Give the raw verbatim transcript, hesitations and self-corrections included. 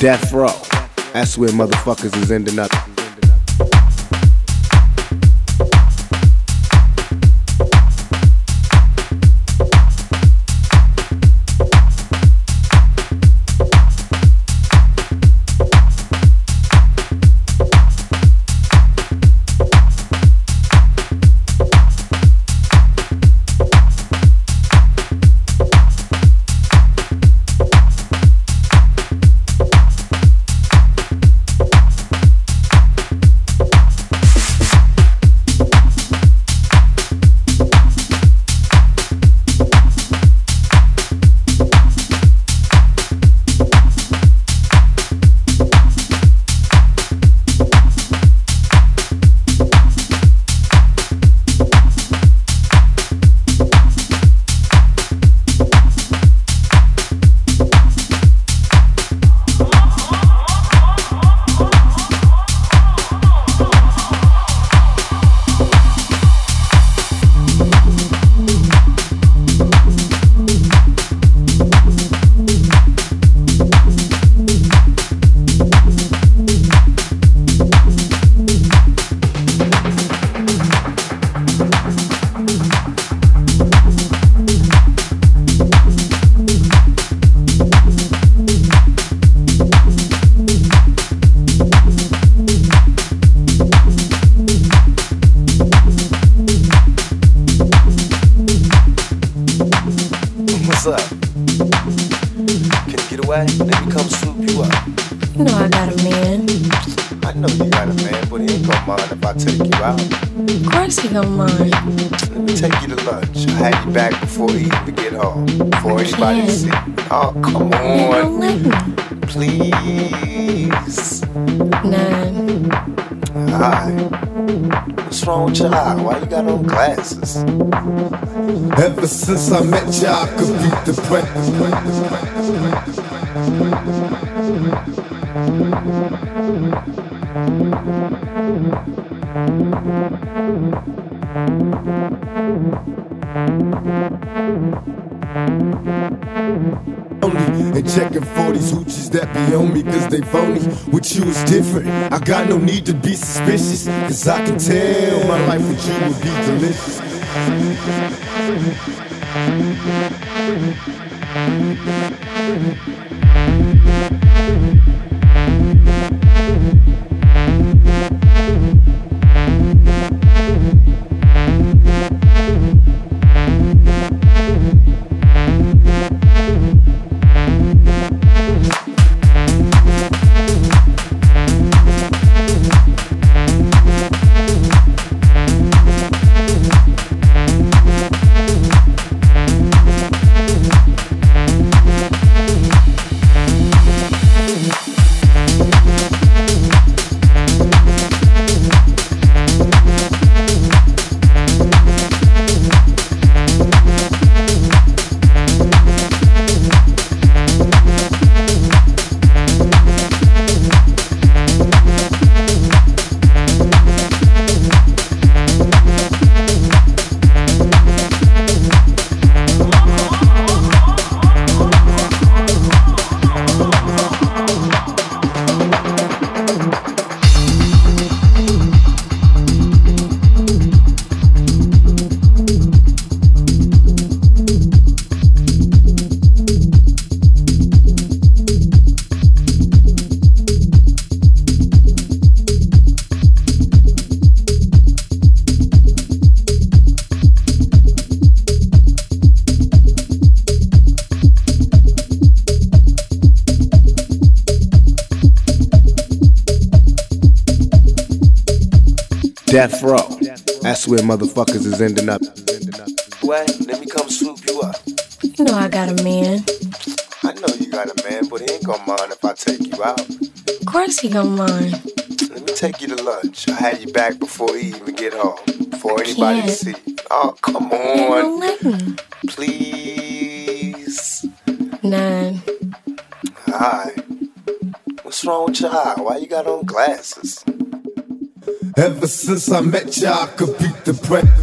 Death row. That's where motherfuckers is ending up. Why you got on glasses? Ever since I met you, I could beat the press. And checking for these hoochies that be on me cause they phony. With you is different, I got no need to be suspicious, cause I can tell my life with you would be delicious. Death row. That's where motherfuckers is ending up. Well, let me come swoop you up. You know I got a man. I know you got a man, but he ain't gonna mind if I take you out. Of course he gonna mind. Let me take you to lunch. I'll have you back before he even get home. Before anybody can't. see. Oh, come You on. don't let me. Please. Nine. Alright. What's wrong with your eye? Why you got on glasses? Ever since I met you, I could beat the press.